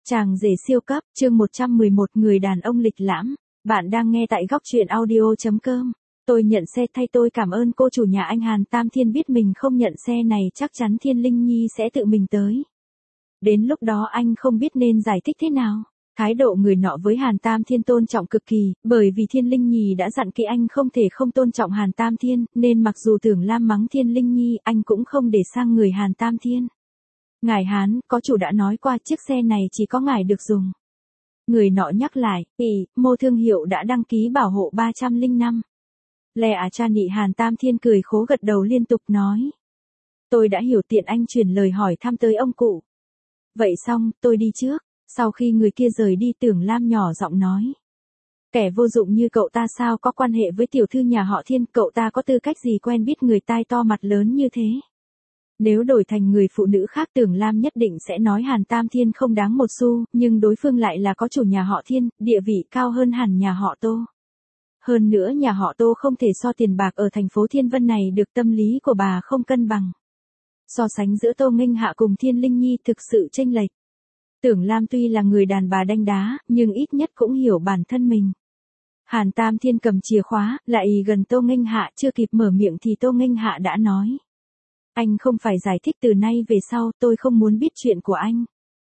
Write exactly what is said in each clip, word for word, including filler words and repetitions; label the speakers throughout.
Speaker 1: Chàng rể siêu cấp, chương một trăm mười một người đàn ông lịch lãm. Bạn đang nghe tại góc truyện audio.com. Tôi nhận xe thay tôi cảm ơn cô chủ nhà anh Hàn Tam Thiên biết mình không nhận xe này chắc chắn Thiên Linh Nhi sẽ tự mình tới. Đến lúc đó anh không biết nên giải thích thế nào. Thái độ người nọ với Hàn Tam Thiên tôn trọng cực kỳ, bởi vì Thiên Linh Nhi đã dặn kỹ anh không thể không tôn trọng Hàn Tam Thiên, nên mặc dù Tưởng Lam mắng Thiên Linh Nhi, anh cũng không để sang người Hàn Tam Thiên. Ngài Hán, có chủ đã nói qua chiếc xe này chỉ có ngài được dùng. Người nọ nhắc lại, ý, mô thương hiệu đã đăng ký bảo hộ ba trăm lẻ năm. Lè à cha nị Hàn Tam Thiên cười khố gật đầu liên tục nói. Tôi đã hiểu tiện anh truyền lời hỏi thăm tới ông cụ. Vậy xong, tôi đi trước. Sau khi người kia rời đi Tưởng Lam nhỏ giọng nói. Kẻ vô dụng như cậu ta sao có quan hệ với tiểu thư nhà họ Thiên, cậu ta có tư cách gì quen biết người tai to mặt lớn như thế. Nếu đổi thành người phụ nữ khác Tưởng Lam nhất định sẽ nói Hàn Tam Thiên không đáng một xu, nhưng đối phương lại là có chủ nhà họ Thiên, địa vị cao hơn hẳn nhà họ Tô. Hơn nữa nhà họ Tô không thể so tiền bạc ở thành phố Thiên Vân này được, tâm lý của bà không cân bằng. So sánh giữa Tô Nghênh Hạ cùng Thiên Linh Nhi thực sự chênh lệch. Tưởng Lam tuy là người đàn bà đanh đá, nhưng ít nhất cũng hiểu bản thân mình. Hàn Tam Thiên cầm chìa khóa, lại gần Tô Nghênh Hạ, chưa kịp mở miệng thì Tô Nghênh Hạ đã nói. Anh không phải giải thích, từ nay về sau tôi không muốn biết chuyện của anh.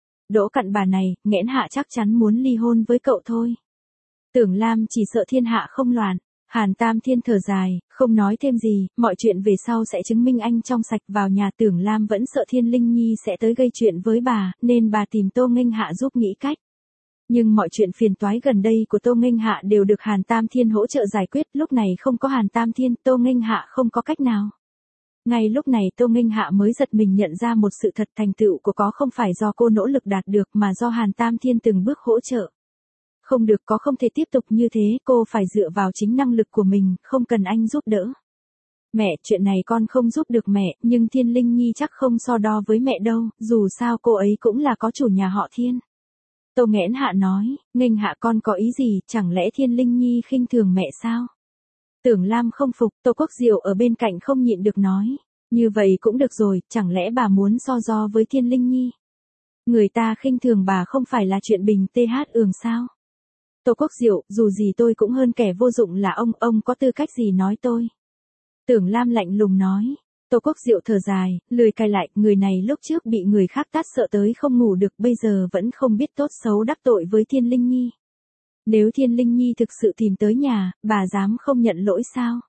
Speaker 1: Đỗ cặn bà này, nghẽn Hạ chắc chắn muốn ly hôn với cậu thôi. Tưởng Lam chỉ sợ thiên hạ không loạn. Hàn Tam Thiên thở dài, không nói thêm gì, mọi chuyện về sau sẽ chứng minh anh trong sạch. Vào nhà Tưởng Lam vẫn sợ Thiên Linh Nhi sẽ tới gây chuyện với bà, nên bà tìm Tô Nghênh Hạ giúp nghĩ cách. Nhưng mọi chuyện phiền toái gần đây của Tô Nghênh Hạ đều được Hàn Tam Thiên hỗ trợ giải quyết, lúc này không có Hàn Tam Thiên, Tô Nghênh Hạ không có cách nào. Ngay lúc này Tô Nghênh Hạ mới giật mình nhận ra một sự thật, thành tựu của có không phải do cô nỗ lực đạt được mà do Hàn Tam Thiên từng bước hỗ trợ. Không được, có không thể tiếp tục như thế, cô phải dựa vào chính năng lực của mình, không cần anh giúp đỡ. Mẹ, chuyện này con không giúp được mẹ, nhưng Thiên Linh Nhi chắc không so đo với mẹ đâu, dù sao cô ấy cũng là có chủ nhà họ Thiên. Tô Nghẽn Hạ nói, Nghênh Hạ con có ý gì, chẳng lẽ Thiên Linh Nhi khinh thường mẹ sao? Tưởng Lam không phục, Tô Quốc Diệu ở bên cạnh không nhịn được nói, như vậy cũng được rồi, chẳng lẽ bà muốn so đo với Thiên Linh Nhi? Người ta khinh thường bà không phải là chuyện bình tê hát ường sao? Tô Quốc Diệu, dù gì tôi cũng hơn kẻ vô dụng là ông, ông có tư cách gì nói tôi? Tưởng Lam lạnh lùng nói. Tô Quốc Diệu thở dài, lười cài lại, người này lúc trước bị người khác tát sợ tới không ngủ được, bây giờ vẫn không biết tốt xấu đắc tội với Thiên Linh Nhi. Nếu Thiên Linh Nhi thực sự tìm tới nhà, bà dám không nhận lỗi sao?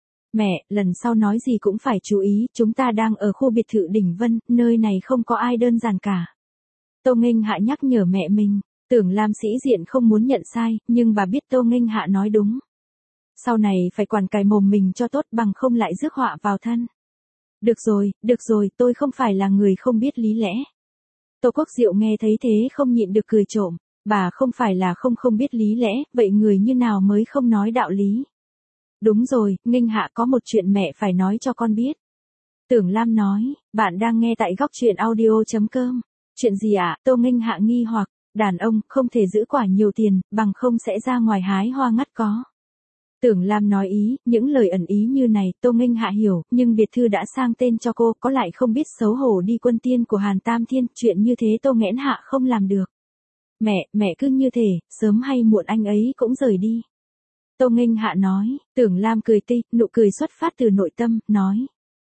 Speaker 1: Mẹ, lần sau nói gì cũng phải chú ý, chúng ta đang ở khu biệt thự Đỉnh Vân, nơi này không có ai đơn giản cả. Tô Nghênh Hạ nhắc nhở mẹ mình. Tưởng Lam sĩ diện không muốn nhận sai, nhưng bà biết Tô Nghênh Hạ nói đúng. Sau này phải quản cài mồm mình cho tốt, bằng không lại rước họa vào thân. Được rồi, được rồi, tôi không phải là người không biết lý lẽ. Tô Quốc Diệu nghe thấy thế không nhịn được cười trộm. Bà không phải là không không biết lý lẽ, vậy người như nào mới không nói đạo lý? Đúng rồi, Nghênh Hạ có một chuyện mẹ phải nói cho con biết. Tưởng Lam nói, bạn đang nghe tại góc truyện audio.com. Chuyện gì ạ? À? Tô Nghênh Hạ nghi hoặc. Đàn ông không thể giữ quả nhiều tiền, bằng không sẽ ra ngoài hái hoa ngắt có. Tưởng Lam nói ý, những lời ẩn ý như này Tô Nghênh Hạ hiểu, nhưng biệt thư đã sang tên cho cô, có lại không biết xấu hổ đi quân tiên của Hàn Tam Thiên, chuyện như thế Tô Nghẽn Hạ không làm được. Mẹ, mẹ cứ như thế, sớm hay muộn anh ấy cũng rời đi. Tô Nghênh Hạ nói, Tưởng Lam cười tê, nụ cười xuất phát từ nội tâm, nói.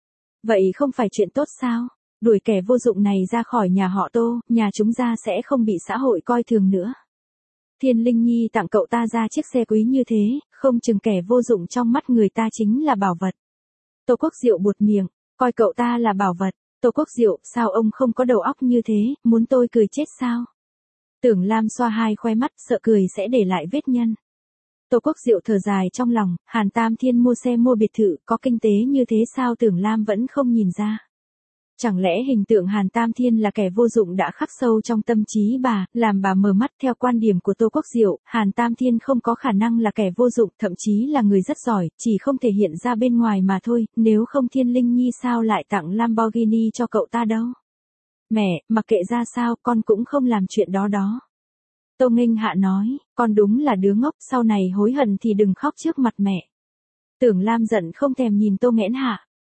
Speaker 1: Vậy không phải chuyện tốt sao? Đuổi kẻ vô dụng này ra khỏi nhà họ Tô, nhà chúng ta sẽ không bị xã hội coi thường nữa. Thiên Linh Nhi tặng cậu ta ra chiếc xe quý như thế, không chừng kẻ vô dụng trong mắt người ta chính là bảo vật. Tô Quốc Diệu buột miệng, coi cậu ta là bảo vật. Tô Quốc Diệu, sao ông không có đầu óc như thế, muốn tôi cười chết sao? Tưởng Lam xoa hai khoe mắt, sợ cười sẽ để lại vết nhân. Tô Quốc Diệu thở dài trong lòng, Hàn Tam Thiên mua xe mua biệt thự, có kinh tế như thế sao Tưởng Lam vẫn không nhìn ra. Chẳng lẽ hình tượng Hàn Tam Thiên là kẻ vô dụng đã khắc sâu trong tâm trí bà, làm bà mờ mắt? Theo quan điểm của Tô Quốc Diệu, Hàn Tam Thiên không có khả năng là kẻ vô dụng, thậm chí là người rất giỏi, chỉ không thể hiện ra bên ngoài mà thôi, nếu không Thiên Linh Nhi sao lại tặng Lamborghini cho cậu ta đâu. Mẹ, mặc kệ ra sao, con cũng không làm chuyện đó đó. Tô Nghênh Hạ nói, con đúng là đứa ngốc, sau này hối hận thì đừng khóc trước mặt mẹ. Tưởng Lam giận không thèm nhìn Tô Nghẽn Hạ.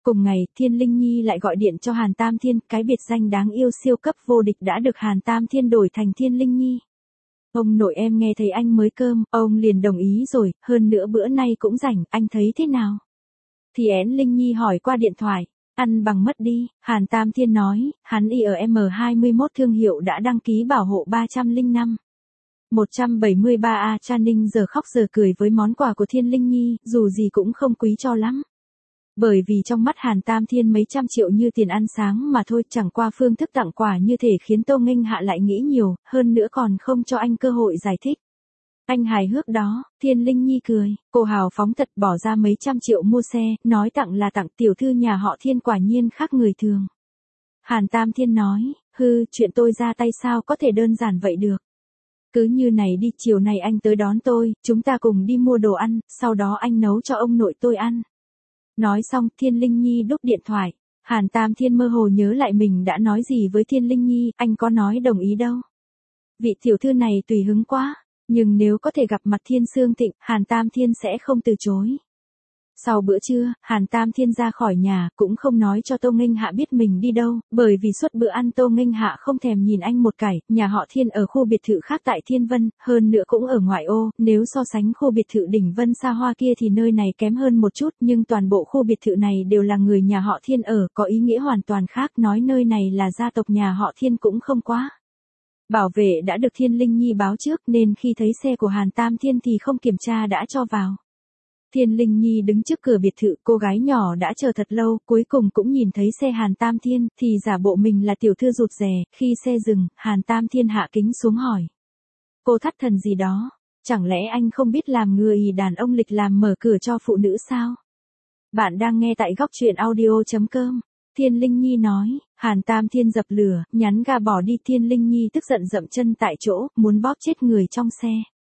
Speaker 1: Cùng ngày, Thiên Linh Nhi lại gọi điện cho Hàn Tam Thiên, cái biệt danh đáng yêu siêu cấp vô địch đã được Hàn Tam Thiên đổi thành Thiên Linh Nhi. Ông nội em nghe thấy anh mới cơm, ông liền đồng ý rồi, hơn nữa bữa nay cũng rảnh, anh thấy thế nào? Thì én Linh Nhi hỏi qua điện thoại, ăn bằng mất đi, Hàn Tam Thiên nói, hắn i em hai mốt thương hiệu đã đăng ký bảo hộ ba trăm lẻ năm. một trăm bảy mươi ba A Cha Ninh giờ khóc giờ cười với món quà của Thiên Linh Nhi, dù gì cũng không quý cho lắm. Bởi vì trong mắt Hàn Tam Thiên mấy trăm triệu như tiền ăn sáng mà thôi, chẳng qua phương thức tặng quà như thể khiến Tô Nghênh Hạ lại nghĩ nhiều, hơn nữa còn không cho anh cơ hội giải thích. Anh hài hước đó, Thiên Linh Nhi cười, cô hào phóng thật bỏ ra mấy trăm triệu mua xe, nói tặng là tặng, tiểu thư nhà họ Thiên quả nhiên khác người thường. Hàn Tam Thiên nói, hư, chuyện tôi ra tay sao có thể đơn giản vậy được. Cứ như này đi, chiều này anh tới đón tôi, chúng ta cùng đi mua đồ ăn, sau đó anh nấu cho ông nội tôi ăn. Nói xong, Thiên Linh Nhi đúc điện thoại. Hàn Tam Thiên mơ hồ nhớ lại mình đã nói gì với Thiên Linh Nhi, anh có nói đồng ý đâu. Vị tiểu thư này tùy hứng quá, nhưng nếu có thể gặp mặt Thiên Sương Thịnh, Hàn Tam Thiên sẽ không từ chối. Sau bữa trưa, Hàn Tam Thiên ra khỏi nhà, cũng không nói cho Tô Nghênh Hạ biết mình đi đâu, bởi vì suốt bữa ăn Tô Nghênh Hạ không thèm nhìn anh một cái, nhà họ Thiên ở khu biệt thự khác tại Thiên Vân, hơn nữa cũng ở ngoại ô, nếu so sánh khu biệt thự đỉnh Vân xa hoa kia thì nơi này kém hơn một chút, nhưng toàn bộ khu biệt thự này đều là người nhà họ Thiên ở, có ý nghĩa hoàn toàn khác, nói nơi này là gia tộc nhà họ Thiên cũng không quá. Bảo vệ đã được Thiên Linh Nhi báo trước nên khi thấy xe của Hàn Tam Thiên thì không kiểm tra đã cho vào. Thiên Linh Nhi đứng trước cửa biệt thự, cô gái nhỏ đã chờ thật lâu, cuối cùng cũng nhìn thấy xe Hàn Tam Thiên, thì giả bộ mình là tiểu thư rụt rè, khi xe dừng, Hàn Tam Thiên hạ kính xuống hỏi. Cô thất thần gì đó, chẳng lẽ anh không biết làm người đàn ông lịch làm mở cửa cho phụ nữ sao? Bạn đang nghe tại góc truyện audio chấm com. Thiên Linh Nhi nói, Hàn Tam Thiên dập lửa, nhắn ga bỏ đi. Thiên Linh Nhi tức giận dậm chân tại chỗ, muốn bóp chết người trong xe.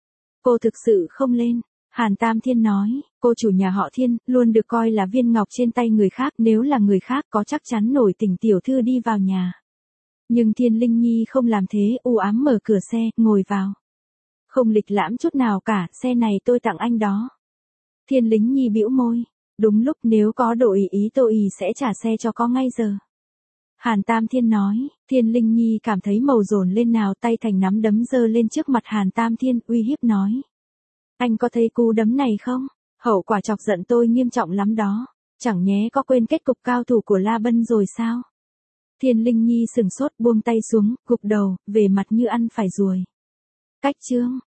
Speaker 1: Cô thực sự không lên. Hàn Tam Thiên nói, cô chủ nhà họ Thiên, luôn được coi là viên ngọc trên tay người khác, nếu là người khác có chắc chắn nổi tình tiểu thư đi vào nhà. Nhưng Thiên Linh Nhi không làm thế, u ám mở cửa xe, ngồi vào. Không lịch lãm chút nào cả, xe này tôi tặng anh đó. Thiên Linh Nhi bĩu môi, đúng lúc nếu có độ ý ý tôi ý sẽ trả xe cho có ngay giờ. Hàn Tam Thiên nói, Thiên Linh Nhi cảm thấy màu dồn lên nào, tay thành nắm đấm giơ lên trước mặt Hàn Tam Thiên, uy hiếp nói. Anh có thấy cú đấm này không? Hậu quả chọc giận tôi nghiêm trọng lắm đó. Chẳng nhé có quên kết cục cao thủ của La Bân rồi sao? Thiên Linh Nhi sừng sốt buông tay xuống, gục đầu, về mặt như ăn phải ruồi. Cách chương.